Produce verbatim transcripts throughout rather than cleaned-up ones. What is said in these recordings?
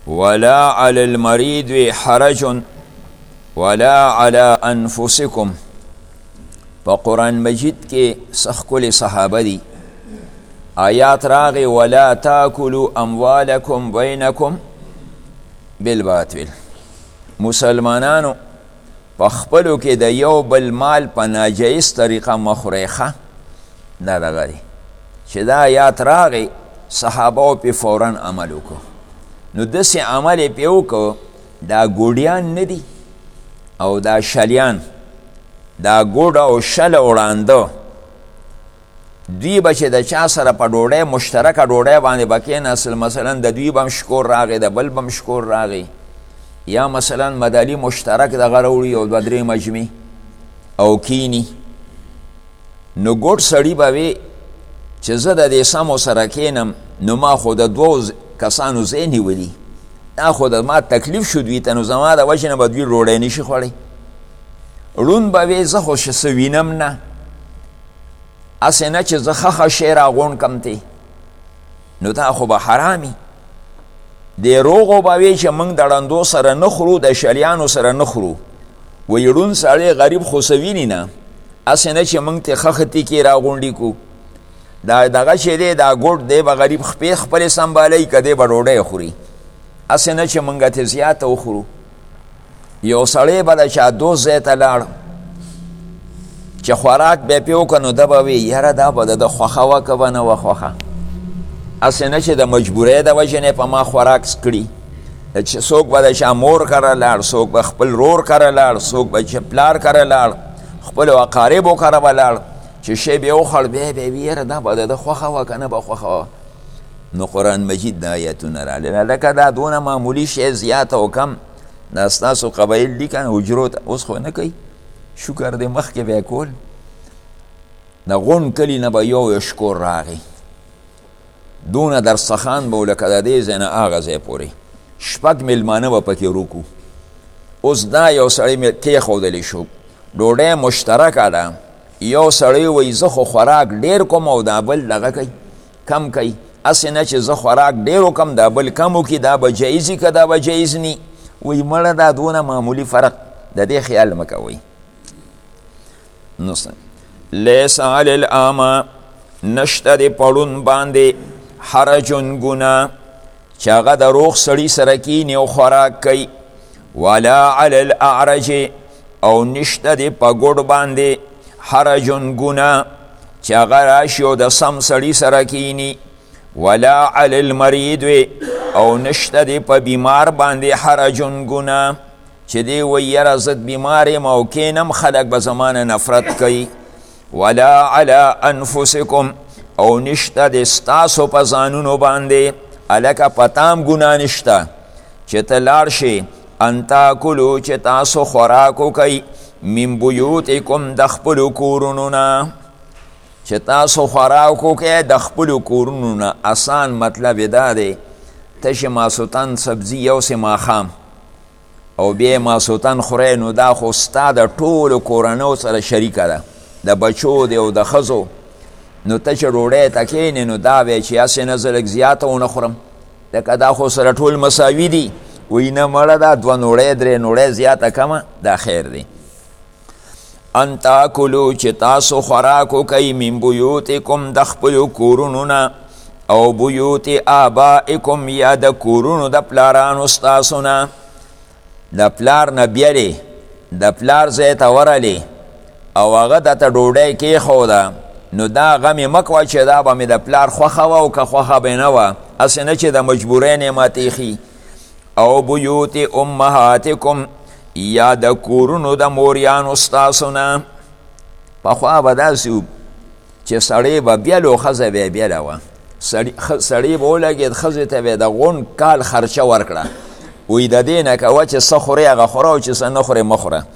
ولا علی المریض حرج ولا علی انفسکم. په قرآن مجید کې سخکل صحابه دي. آیات راغی ولا تاکلوا اموالکم بینکم بالباطل. مسلمانانو په خپلو کې د یو بل مال په ناجایز طریقه مخورئ. ښه دا دغه دی چې دا آیات راغی صحابه پې فورا عمل وکړو. نو داسې عمل یې پې وکړو دا ګوډیان نه دي او دا شلیان، دا ګوډه او شل وړانده دوی به چې د چا سره په ډوډۍ مشترکه ډوډۍ باندې به کېناستل، مثلا د دوی به هم شکور راغی د بل به هم شکور راغی، یا مثلا مدالي مشترک دغه راوړي او دوه درې مجمې او کینی. نو ګوډ سړي به وي چې زه د دې سمو سره کینم نو ما خو د دوو کسانو ځای نیولي، دا خو د ما تکلیف شو دوی ته، نو زما د وجې نه به دوی ډوډۍ نشي خوړی. ړوند به وی زه خو څه وینم نه، هسې نه چې زه ښه ښه شی راغونډ کم تی، نو دا خو به حرامي. د روغو به وی چې موږ د ړندو سره نه خورو، د شلیانو سره نه خورو. وی ړوند سړی غریب خو څه ویني نه، هسې نه چې موږ ترې ښه ښه تیکې راغونډې کړو. دا دغه چې دی دا ګوډ دی به غریب خپې خپلې سنبالوي که دی به ډوډۍ خوري، هسې نه چې موږ ترې زیاته وخورو. یو سړی به د چا دوست ځای ته لاړ چې خوراک به یې پې وکړه، نو ده به وي یاره دا به د ده خوښه وه که به نه وه خوښه، هسې نه چې د مجبورۍ د وجې نه په ما خوراک کړي. چې څوک به د چا مور کره لاړ، څوک به خپل رور کره لاړ، څوک به چې پلار کره لاړ، خپلو اقاربو کره به لاړ، چې شی به یې وخوړ بیا به یې وي یاره دا به د ده خوښه وه که نه به خوښه وه. نو قرآن مجید دا آیتونه راغلي لکه دا دونه معمولي شی زیات او کم دا ستاسو قبایل دي که نه حجرو ته اوس خو نه کوي، شکر دی مخکې به یې کول. د غون کلي نه به یو یو شکور راغی، دونه درستخان به لکه د دې ځای نه هغه ځای پورې شپږ میلمانه به پکې روکو. اوس دا یو سړی کېښودلی شو، ډوډۍ مشترکه ده، یو سړی وایي زه خو خوراک ډېر کوم او دا بل دغه کوي کم کوي، هسې نه چې زه خوراک ډېر وکم دا بل کم وکړي، دا به جایز وي که دا به جایز ني. وایي مړه دا دونه معمولي فرق د دې خیال مه کوئ. نو لیس علی الاعمی نشته د پړون باندې حرجن ګناه چې هغه د روغ سړي سره کیني او خوراک کوي، ولا علی الاعرج او نشته د په ګوډ باندې حرجن ګناه چې هغه راشي او د سم سړي سره کیني، ولا علی المریض او نشته د په بیمار باندې حرجن ګناه چې دی وایي یاره زه بیمار یم او کینم خلک به زمانه نفرت کوي، ولا علی انفسکم او نشته د ستاسو په ځانونو باندې هلکه په تام ګناه نشته چې ته لاړ شې ان تاکلو چې تاسو خوراک وکئ من بیوتکم د خپلو کورونو نه، چې تاسو خوراک وکئ د خپلو کورونو نه. آسان مطلب دا دی تش ماسوتن سبزي یو سې ماښام او بیا ماسوتن خورئ، نو دا خو ستا د ټولو کورنیو سره شریکه ده، د بچو دی او د ښځو. نو ته چې ډوډۍ ته کښېنې نو دا وی چې هسې نه زه لږ زیاته ونه خورم لکه دا خو سره ټول مساوي دي. وایي نه مړه دا دوه نوړۍ درې نوړۍ زیاته کمه دا خیر دی. ان تاکلو چې تاسو خوراک وکئ من بیوتکم د خپلو کورونو نه، او بیوت آبائکم یا د کورونو د پلارانو ستاسو نه، د پلار نه بیلې د پلار ځای ته ورلې او هغه درته ډوډۍ کېښوده، نو دا غمې مه کوه چې دا به مې د پلار خوښه وه او که خوښه به نه وه، هسې نه چې د مجبورۍ نه یې ماتېښي. او بیوت امهاتکم یا د کورونو د موریانو ستاسو نه. پخوا به داسې و چې سړی به بیل و ښځه به یې بیله وه، سړی به ولګېد ښځې ته به یې د غونډ کال خرچه ورکړه، وی د دې نه کوه چې څه خورې هغه خوره او چې څه نه خورې مه خوره.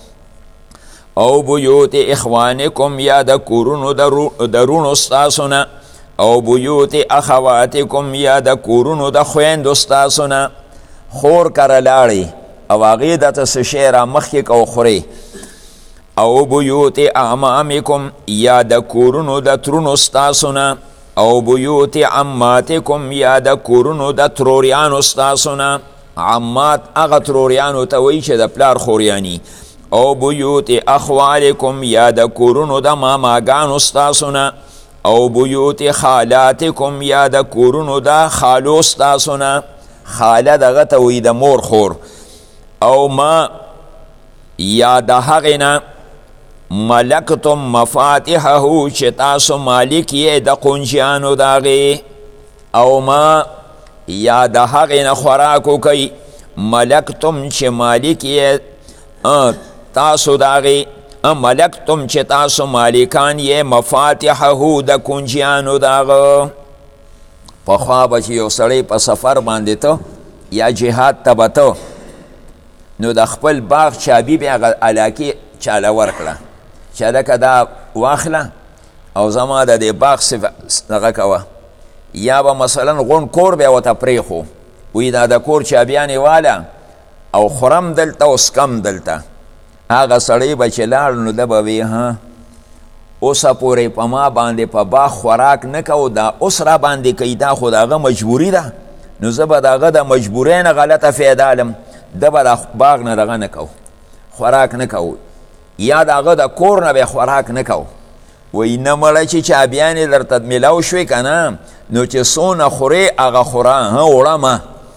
او بیوت اخوانکم یا د کورونو د رونو ستاسو نه، او بیوت اخواتکم یا د کورونو د خویندو ستاسو نه. خور کره لاړې او هغې درته څه شی را مخکې که وخورې. او بیوت اعمامکم یا د کورونو د ترونو ستاسو نه، او بیوت عماتکم یا د کورونو د تروریانو ستاسو نه. عمات هغه تروریانو ته وایي چې د پلار خوریاني. او بیوت اخوالکم یا د کورونو د ماماګانو ستاسو نه. او بیوت خالاتکم یا د کورونو د خالو ستاسو نه. خاله دغه ته وایي د مور خور. او ما یا د هغې نه ملکتم مفاتحه چې تاسو مالک یې د قنجیانو د هغې. او ما یا د هغې نه خوراک وکئ ملکتم چې مالک یې تاسو د هغې ملکتم چې تاسو مالکان یې مفاتحه د کنجیانو د هغه. پخوا به چې یو سړی په سفر باندې ته یا جهاد ته به ته نو د خپل باغ چابي به هغه علاقې چاله ورکړه چې لکه دا واخله او زما د دې باغ دغه کوه. یا به مثلا غون کور بیا ورته پرېښو وی دا د کور چابیانې واله او خورم دلته او سکم دلته. هغه سړی به چې لاړ نو ده به وی ها اوسه پورې په ما باندې په باغ خوراک نه کوو دا اوس را باندې کوي دا خو د هغه مجبوري ده نو زه به د هغه د مجبورۍ نه غلطه فایده الم ده به د باغ نه دغه نه کوو خوراک نه کوو یا د هغه د کور نه به خوراک نه کوو. وی نه مړه چې چابیانې درته میلاو شوې که نه نو چې څونه خورې هغه خوره ها وړمه.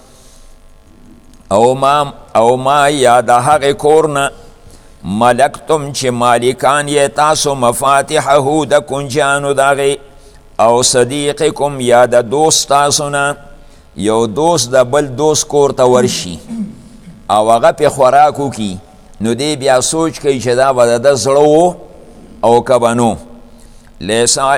او ما او ما یا د هغې کور نه ملکتم چې مالکان یې تاسو مفاتحه د کنجانو د هغې. او صدیقکم یا د دوست تاسو نه یو دوست د بل دوست کور ته ورشي او هغه پې خوراک وکړي نو دی بیا سوچ کوي چې دا به د ده زړه و او که به نو. لیسا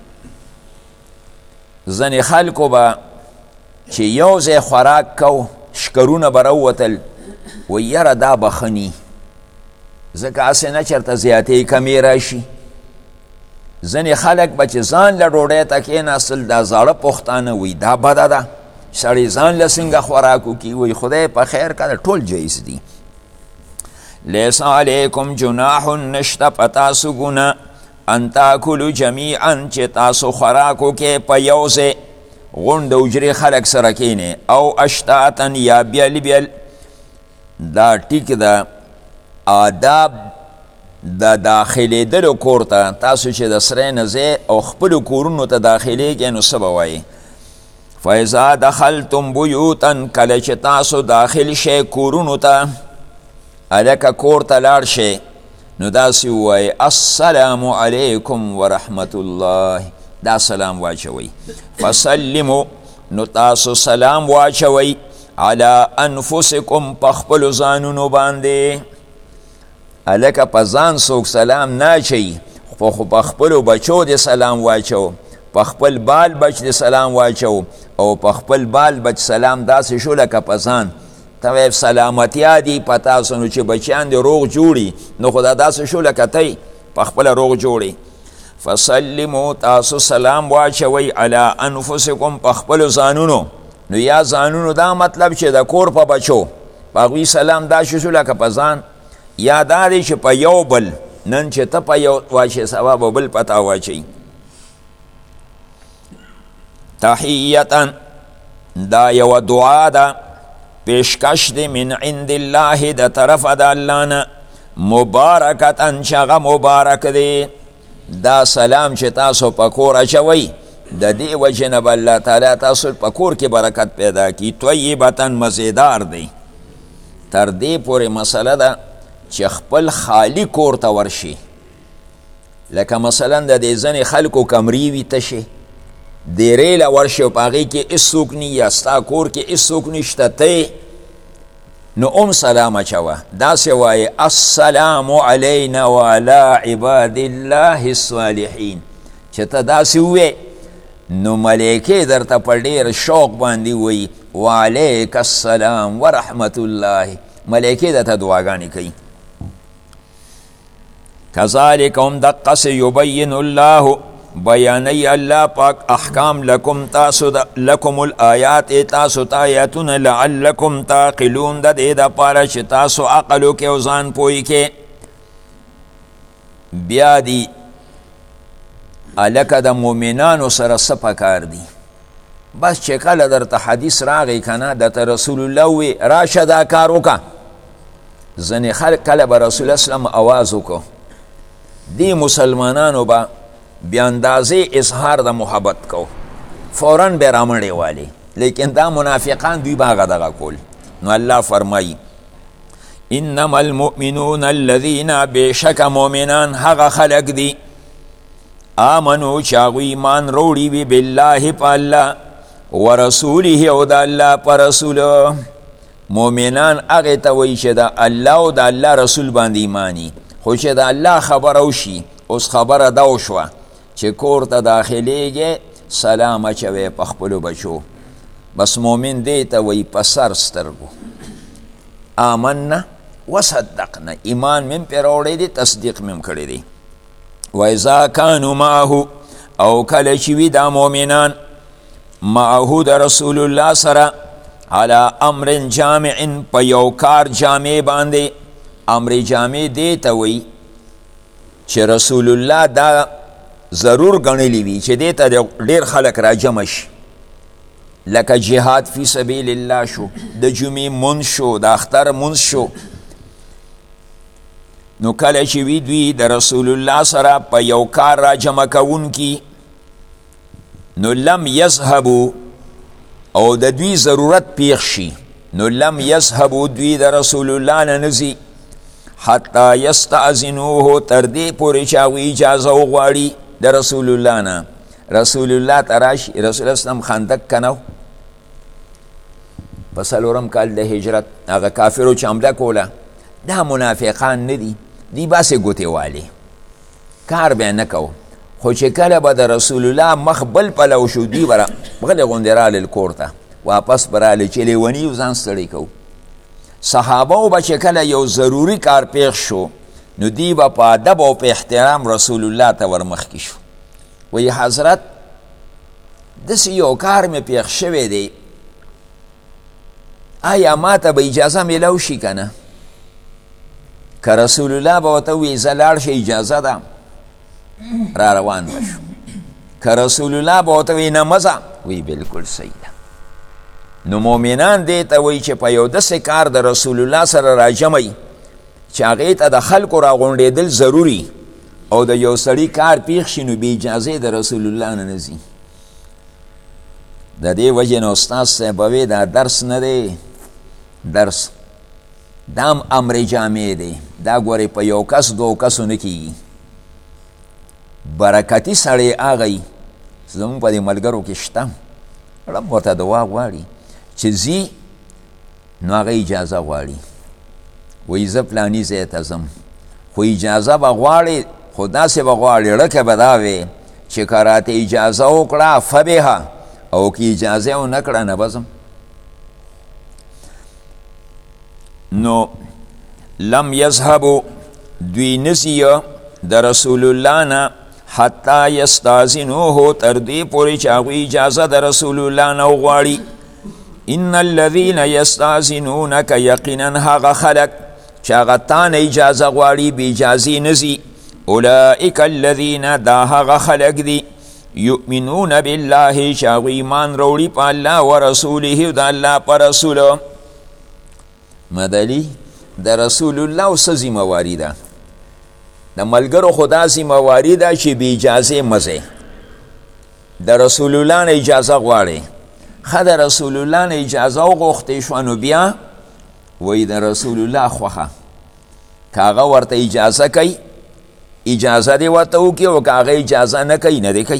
ځنې خلکو به چې یو ځای خوراک کو شکرونه به راووتل و یره دا به ښه ني ځکه هسې نه چېرته زیاتې کمې راشي. ځنې خلک به چې ځان له ډوډۍ ته کېناستل دا زاړه پښتانه وي دا بده ده سړی ځان له څنګه خوراک وکړي وایي خدای په خیر که ټول جایز دي. لیس علیکم جناح نشته په تاسو ګناه ان تاکلو جمیعا چې تاسو خوراک وکې په یو ځای غونډ اجرې خلک سره کینې او اشتاتن یا بیل بیل. دا ټیک ده آداب د داخلېدلو کور ته تاسو چې د سرای نه ځئ او خپلو کورونو ته داخلېږئ نو څه به وایي. فاذا دخلتم بیوتا کله چې تاسو داخل شئ کورونو ته هلکه کور ته لاړ شئ نو داسې ووایي السلام علیکم ورحمت الله دا سلام واچوئ. فسلمو نو تاسو سلام واچوئ علی انفسکم په خپلو ځانونو باندې. هلکه په ځان څوک سلام نه اچوي خو په خپلو بچو دې سلام واچو په خپل بال بچ دې سلام واچو او په خپل بال بچ سلام داسې شو لکه په ځان ته وایې سلامتیا دي په تاسو نو چې بچیان دې روغ جوړي نو خو دا داسې شو لکه تی په خپله روغ جوړي. فسلمو تاسو سلام واچوئ علی انفسکم په خپلو ځانونو. نو یا ځانونو دا مطلب چې د کور په بچو په هغوی سلام داسې شو لکه په ځان یا دا دی چې په یو بل نن چې ته په یو واچې سبا به بل په تا واچوي. تحیتا دا یو دعا ده پیشکش دی من عند الله د طرف د الله نه مبارکتا چې هغه مبارک دی. دا سلام چې تاسو په کور اچوئ د دې وجې نه به الله تعالی تاسو په کور کې برکت پیدا کړي. طیبتا مزیدار دی. تر دې پورې مسله ده چې خپل خالی کور ته ورشي لکه مثلا د دې ځنې خلکو کمرې وي تشې دیرې له ورشي او په هغې کې هېڅوک ني یا ستا کور کې هېڅوک نشته ته نو ام سلام اچوه داسې وایې السلام علینا وعلی عباد الله الصالحین. چې ته داسې ووې نو ملایکې درته په ډېر شوق باندې وایي وعلیک السلام ورحمت الله. ملایکې درته دعاګانې کوي. کذالک هم دقسې یبین الله بیانی الله پاک احکام لکم تاسو لکم الآیات تاسو تا آیاتون لعلکم تاقلون د دې دپاره چې تاسو عقل وکړئ او ځان پوه کړئ. بیا دی هلکه د مؤمنانو سره څه پکار دي بس چې کله درته حدیث راغی کنه درته رسول الله وی راشه دا کار وکړه ځینې خلک کله به رسول الله سلم آواز وکړو دی مسلمانانو به بې اندازې اظهار د محبت کو فوراً به رامنډې والی لیکن دا منافقان دوی به هغه دغه کول نو الله فرمایي انما المؤمنون الذين بشک مؤمنان هغه خلق دي آمنو چې هغوی ایمان روړي وي بالله په الله ورسوله او د الله په رسول مؤمنان هغې ته وایي چې د الله او د الله رسول باندې ایمانی خو چې د الله خبره وشي اوس خبره دا وشوه چې کور ته داخلیږې سلام اچوې په خپلو بچو بس مؤمن دې ته وایي په سر سترګو آمنا وصدقنا ایمان مم پې راوړی دی تصدیق مم کړی دی و اذا کانو معه او کله چې وي دا مؤمنان معه د رسول الله سره على امر جامع په یو کار جامع باندې امر جامع دی ته وایي چې رسول الله دا ضرور ګڼلی وي چې دې ته ډېر خلک راجمع شي لکه جهاد فی سبیل الله شو د جمعې منځ شو د اختر منځ شو نو کله چې وي دوی د رسول الله سره په یو کار راجمع کوونکي نو لم یذهبو او د دوی ضرورت پیښ شي نو لم یذهبو دوی د رسول الله نه نځي حتی یستأذنوه تر دې پورې چې هغوی اجازه وغواړي د رسول الله نه رسول الله ته راشي رسول الله سلم خندق که نه په څلورم کال د هجرت هغه کافرو چې حمله کوله دا منافقان نه دي دی باسې ګوتې والي کار به نه کو خو چې کله به د رسول الله مخ بل پلو شو دوی به غلې غوندې رالل کور ته واپس به رالې چې لیوني و ځان ستړی کو صحابه به چې کله یو ضروري کار پیښ شو نو دی به په ادب او په احترام رسول الله ته ورمخکې شو وی حضرت داسې یو کار مې پیښ شوی دی آیا ما ته به اجازه میلو شي که نه که رسول الله به ورته ووایي زه لاړ شه اجازه ده را روان به شو که رسول الله به ورته ووایي نه مه ځه وی بلکل صحیح ده نو مؤمنان دې ته وایي چې په یو داسې کار د رسول الله سره راجمعي چې هغې ته د خلکو راغونډېدل ضروري او د یو سړي کار پیښ شي نو بې اجازې د رسول الله نه نه ځي د دې وجې نه استاد صاحب به وی دا درس نه دی درس دا هم امر جامع دی دا ګورې په یو کس دو کسو نه کېږي برکتي سړی هغه یي زموږ په دې ملګرو کې شته رب ورته دعا غواړي چې ځي نو هغه اجازه غواړي وایي زه فلاني ځای ته ځم خو اجازه به غواړي خو داسې به غواړي ړکه به دا وي چې که راته اجازه وکړه فبها او که اجازه یې ونه کړه نه به ځم نو لم یذهبو دوی نسی د رسول الله نه حتی یستاذنوه تر دې پورې چې هغوی اجازه د رسول الله نه وغواړي ان الذین یستاذنونک یقینا هغه خلک چې هغه تا نه اجازه غواړي بې اجازې نه ځي اولئک الذین دا هغه خلک دي یؤمنون بالله چې هغوی ایمان راوړي په الله ورسوله د الله په رسولو مدلی د رسول الله څه ذمهواري ده د ملګرو خو دا ذمهواري ده چې بې اجازې مه ځئ د رسول الله نه اجازه غواړئ ښه د رسول الله نه اجازه وغوښتې شوه نو بیا وایي د رسول الله خوښه که هغه ورته اجازه کوي اجازه دې ورته وکړي او که هغه اجازه نه کوي نه دې کوي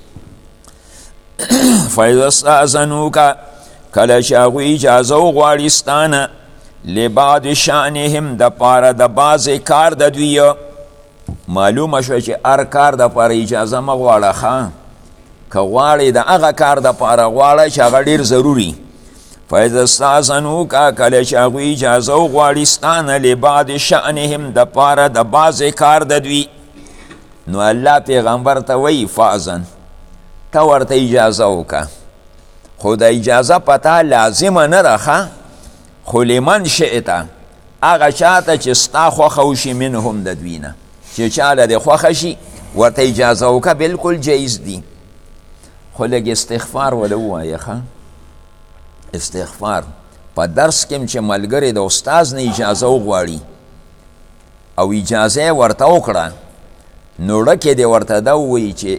فاذا استأذنوک کله چې هغوی اجازه وغواړي ستا نه لبعض شأنهم د پاره د بعضې کار د دوی معلومه شوه چې هر کار د پاره اجازه مه غواړه ښه که غواړې د هغه کار د پاره غواړه چې هغه ډېر ضروري فاذا استأذنوک کله چې هغوی اجازه وغواړي ستا نه لبعض شأنهم د پاره د بعضې کار د دوی نو الله پیغمبر ته وایي فأذن ته ورته اجازه وکړه خو د اجازه پته لازمه نه ده ښه خو لمن شئته هغه چاته چې ستا خوښه وشي منهم د دوی نه چې چاله دې خوښه شي ورته اجازه وکړه بلکل جایز دي خو لږ استغفار وله ووایه ښه استغفار په درس کې چې ملګری د استاز نه اجازه وغواړي او اجازه یې ورته وکړه نو ړکې دې ورته دا ووایي چې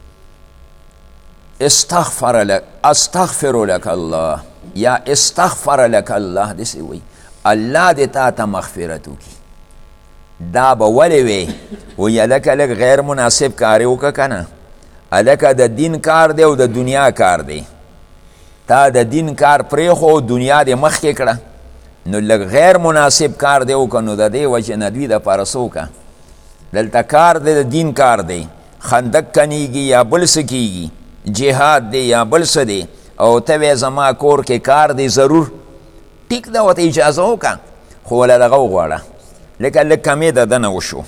استغفر لك استغفر لك الله یا استغفر لك الله داسې وایي الله دې تا ته مغفرت وکړي دا به ولې وی وایي هلکه لږ غیر مناسب کار یې وکړه که نه هلکه د دین کار دی او د دنیا کار دی تا د دین کار پرېښو دنیا دې مخکې کړه نو لږ غیر مناسب کار دی وکړه نو د دې وجې نه دوی دپاره څه وکړه دلته کار دی د دین کار دی خندق کنیږي یا بل څه کیږي جهاد دی یا بل څه دی او ته وی زما کور کې کار دی ضرور ټیک ده ورته اجازه وکړه خو وله دغه وغواړه لکه لږ کمې د ده نه وشو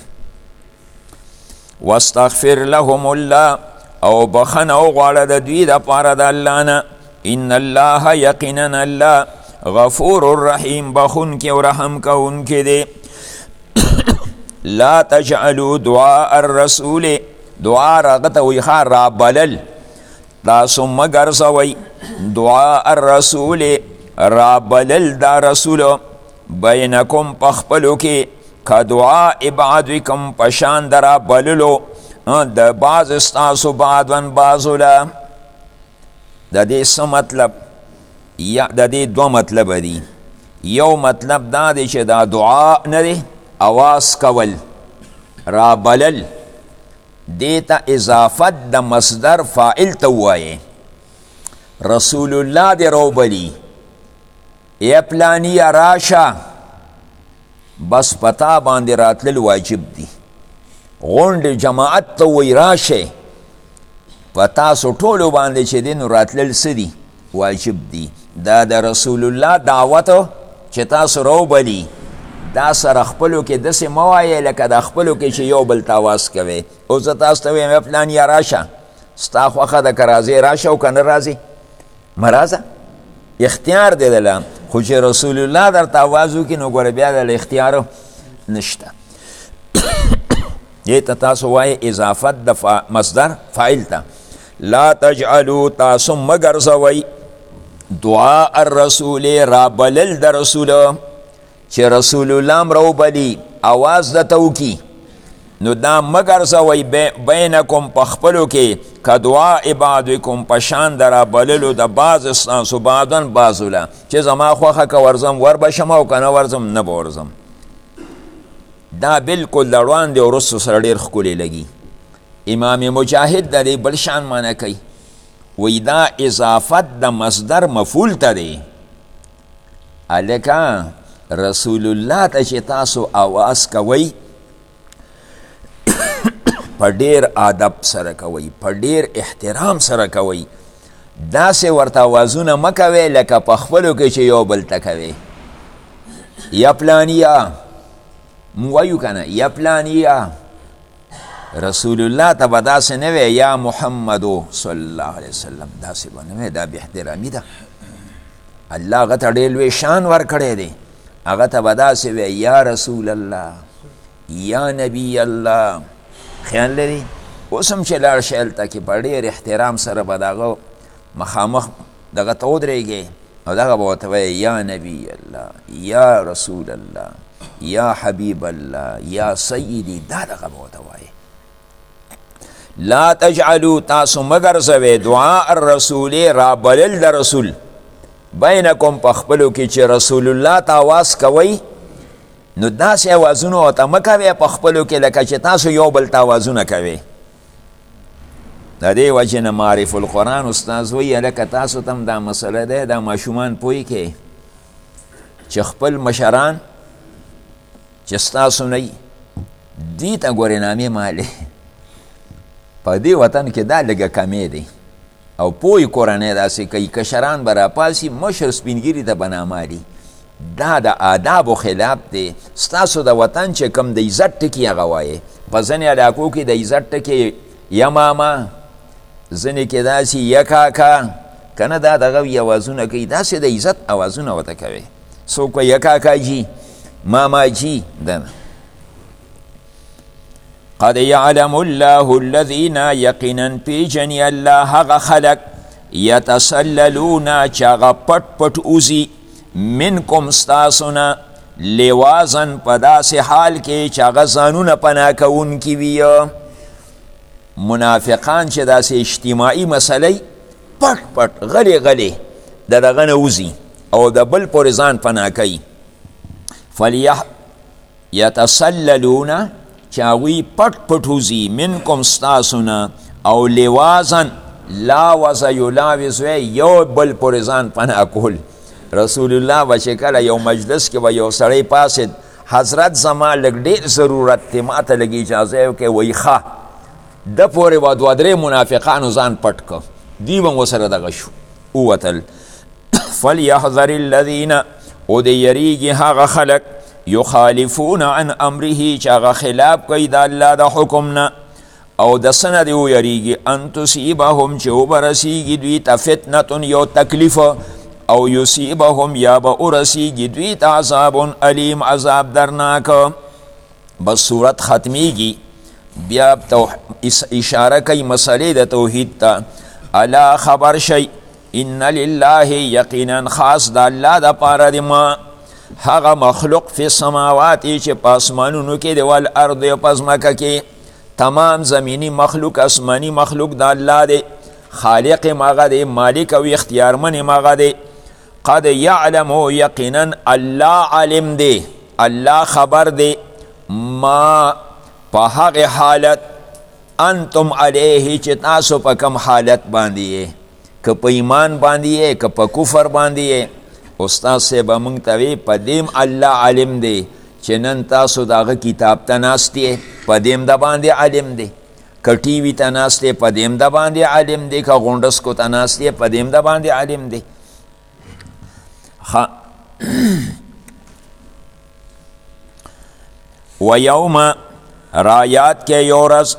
واستغفر لهم الله او بخنه وغواړه د دوی دپاره د الله نه ان الله یقینا الله غفور الرحیم بخونکې او رحم کوونکې دی لا تجعلوا دعاء الرسول دعا راغه ته وایي ښه رابلل تاسو مه ګرځوئ دعاء الرسول رابلل دا رسولو بینکم په خپلو کې که دعاء بعضکم په شان د رابللو د بعض ستاسو بعضن بعضو له د دې څه مطلب یا د دې دوه مطلبه دي یو مطلب دا دی چې دا دعا نه دی اواز کول رابلل دې ته اضافت د مصدر فاعل ته ووایې رسول الله دې روبلي ای پلانیه راشه بس پتا باندې راتلل واجب دی غونډې جماعت ته وایي راشه په تاسو ټولو باندې چې دی نو راتلل څه دي واجب دی دا د رسول الله دعوت چې تاسو روبلي دا سره خپلو کې داسې مه وایې لکه د خپلو کې چې یو بل ته آواز کوې اوس زه تاسو ته وایم پلان یا راشه ستا خوښه ده که راځې راشه او که نه راځې مه راځه اختیار دی دله خو چې رسول الله درته آواز وکړي نو ګوره بیا دله اختیار نشته دې ته تاسو وایې اضافت د مصدر فاعل ته لا تجعلوا تاسو مه ګرځوئ دعاء الرسول رابلل د رسوله چې رسول الله هم روبلي آواز درته وکړي نو دا مه ګرځوئ بینکم په خپلو کې که دعاء بعضکم په شان د رابللو د بعض ستاسو بعضن بعضو له چې زما خوښه که ورځم ور به شم او که نه ورځم نه به ورځم دا بلکل د وړاندې وروستو سره ډېر ښکلی لګي امام مجاهد د دې بل شان معنی کوي وی دا اضافت د مصدر مفعول ته دی هلکه رسول الله ته چې تاسو آواز کوئ په ډیر ادب سره کوئ په ډیر احترام سره کوئ داسې ورته آوازونه مه کوئ لکه په خپلو کې چې یو بل ته کوئ یا پلانیه موږ وایو که نه یا پلانیه رسول الله ته به داسې نه وی یا محمدو صلی الله علیه وسلم داسې به نه وی دا بې احترامي ده الله هغه ته ډېر لوی شان ورکړی دی هغه ته به داسې وی یا رسول الله یا نبی الله خیال لري اوس هم چې لاړ شئ هلته کې په ډېر احترام سره به د هغه مخامخ دغه ته ودرېږې او دغه به ورته وایي یا نبی الله یا رسول الله یا حبیب الله یا سیدی دا دغه به ورته وایي لا تجعلوا تاسو مه ګرځوئ دعاء الرسول رابلل د رسول بینکم په خپلو کې چې رسول الله ته آواز کوئ نو داسې آوازونه ورته مه کوئ په خپلو کې لکه چې تاسو یو بل ته آوازونه کوئ د دې وجې نه معرف القرآن استاذ وایي هلکه تاسو ته هم دا مسله دی دا ماشومان پوه کې چې خپل مشران چې ستاسو نه وي دې ته ګورې نامې مالې په دې وطن کې دا لږه کمې دی او پوی کورنۍ داسې کوي کشران به راپاسي مشر سپینګیري ته به نامالي دا د آدابو خلاف دی ستاسو د وطن چې کوم د عزت ټکي هغه وایې په ځینې علاقو کې د عزت ټکي یا ماما ځینې کې داسې یا کاکا که نه دا دغه وي اوازونه کوي داسې د عزت اوازونه ورته کوي څوک یا کاکا جي ماما جي ده قد يعلم الله الذين یقینا پیجنی الله هغه خلق یتسللون چې هغه پټ پټ اوزي منکم ستاسونه لوازن په داسې حال کې چې هغه ځانونه پناه کوونکي وي. منافقان چې داسې اجتماعي مسلې پټ پټ غلی غلی د دغه نه وځي او د بل پورې ځان پناه کوي. فلیح یتسللون چې هغوی پټ پټ وځي منکم ستاسونه او لوازن لاوز یلاوز یو بل پورې ځان پناه کول. رسول الله به چې کله یو مجلس کې به یو سړی پاسید حضرت زما لږ ډېر ضرورت دی ما ته لږ اجازه وکړئ وایي ښه ده پورې به دوه درې منافقانو ځان پټ که دوی به ورسره دغه شو ووتل. فلیحذر الذین او د یریږي هغه خلک یخالفون عن امره چې هغه خلاف کوي د الله د حکم نه او د څه نه دې ویریږي ان تصیبهم چې وبرسیږي دوی ته فتنة یو تکلیف او یصیبهم یا به ورسیږي دوی ته عذاب علیم عذاب درناک. بس صورت ختمیږي بیا اشاره کوي مسئلې د توحید ته. الا خبر شي ان لله یقینا خاص د الله د پاره د ما هغه مخلوق فی السماوات چې په اسمانونو کې دی والارض او په ځمکه کې تمام زمینی مخلوق اسمانی مخلوق د الله دی خالق ماغه دی مالک او اختیارمن ماغه دی. قد یعلم یقینا الله علم دی الله خبر دی ما په هغه حالت انتم علیه چې تاسو په کم حالت باندې که په ایمان باندې که په کفر باندې. استاد صاحب موږ ته وی په دیم الله علم دی چې نن تاسو دغه کتاب ته ناست یې په دیم د باندې علم دی که ټي وي ته ناست یې په دیم د باندې علم دی که غونډسکو ته ناست یې په دیم د باندې علم دی. و یوم رایات کې یو ورځ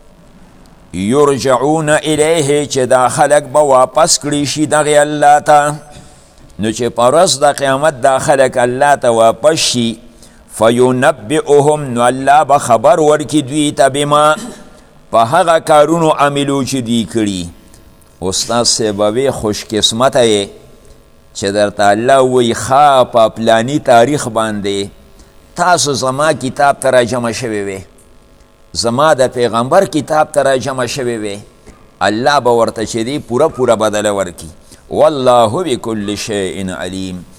یرجعون الیه چې دا خلق به واپس کړي شي دغې الله ته. نو چې په ورځ د قیامت دا خلق الله ته واپس شي فینبئهم نو الله به خبر ورکړي دوی ته بما په هغه کارونو عملو چې دوی کړي. استاد صاحب وی خوش قسمته یې چې درته الله وایي ښه په پلاني تاریخ باندې تاسو زما کتاب ته راجمع شوی وی زما د پیغمبر کتاب ته راجمع شوی وی الله به ورته چې دی پوره پوره بدله ورکړي. والله بكل شيء عليم.